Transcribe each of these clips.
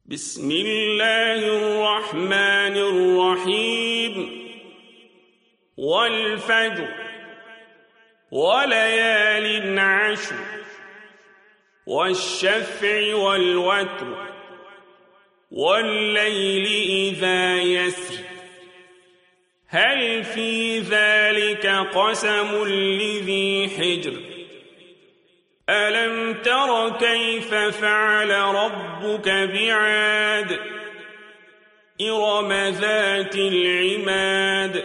بسم الله الرحمن الرحيم والفجر وليال عشر والشفع والوتر والليل إذا يسر هل في ذلك قسم لذي حجر ألم تر كيف فعل ربك بعاد إرم ذات العماد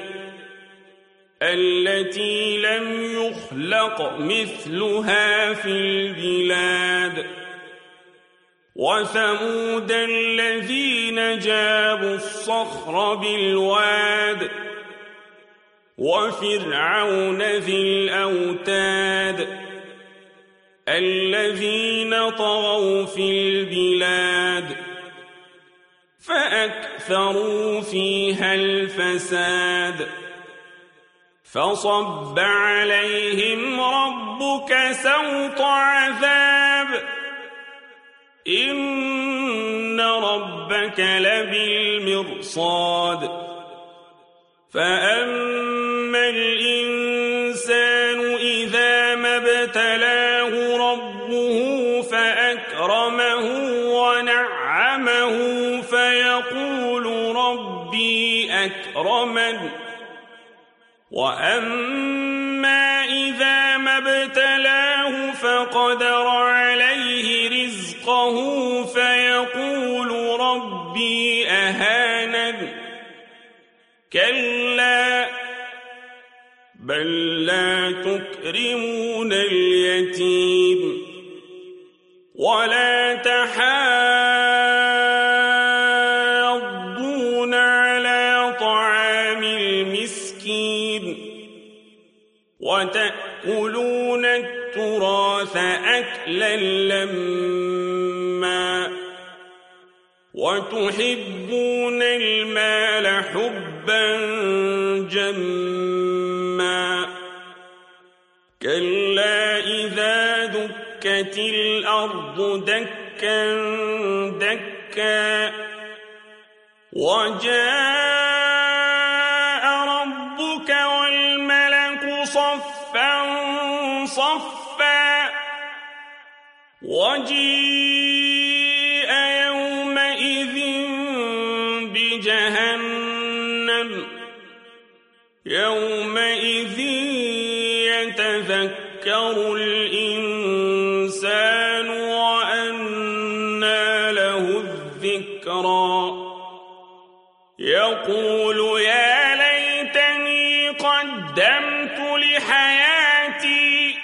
التي لم يخلق مثلها في البلاد وثمود الذين جابوا الصخر بالواد وفرعون ذي الأوتاد الذين طغوا في البلاد فأكثروا فيها الفساد فصب عليهم ربك سوط عذاب إن ربك لبالمرصاد فأما الإنسان إذا ما ابتلاه ربه فأكرمه ونعمه فيقول ربي أكرمن وأما إذا ما ابتلاه فقدر عليه رزقه فيقول ربي أهانن كلا بل لا تكرمون اليتيم ولا تحاضون على طعام المسكين وتأكلون التراث أكلا لما وتحبون المال حبا جما كلا إذا دكت الأرض دكا دكا وجاء ربك والملك صفا صفا وجيء يومئذ بجهنم يومئذ يتذكر الإنسان وأنى له الذكرى يقول يا ليتني قدمت لحياتي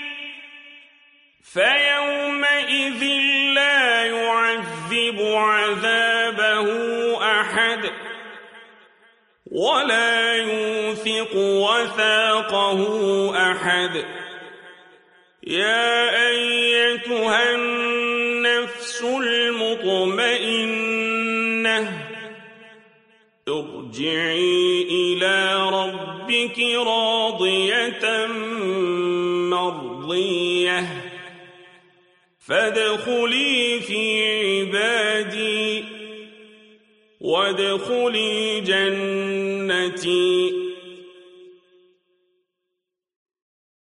فيومئذ لا يعذب عذابه أحد ولا يوثق وثاقه أحد يا أيتها النفس المطمئنة ارجعي إلى ربك راضية مرضية فادخلي في عبادي وادخلي جنتي